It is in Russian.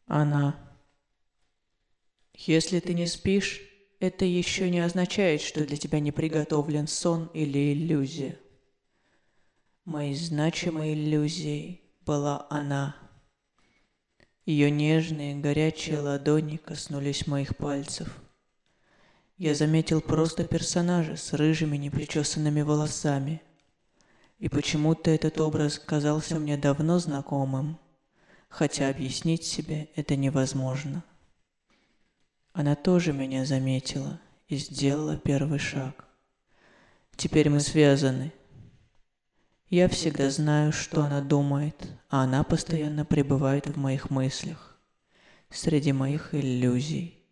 Она. Если ты не спишь, это еще не означает, что для тебя не приготовлен сон или иллюзия. Моей значимой иллюзией была она. Ее нежные, горячие ладони коснулись моих пальцев. Я заметил просто персонажа с рыжими непричесанными волосами. И почему-то этот образ казался мне давно знакомым, хотя объяснить себе это невозможно. Она тоже меня заметила и сделала первый шаг. Теперь мы связаны. Я всегда знаю, что она думает, а она постоянно пребывает в моих мыслях, среди моих иллюзий.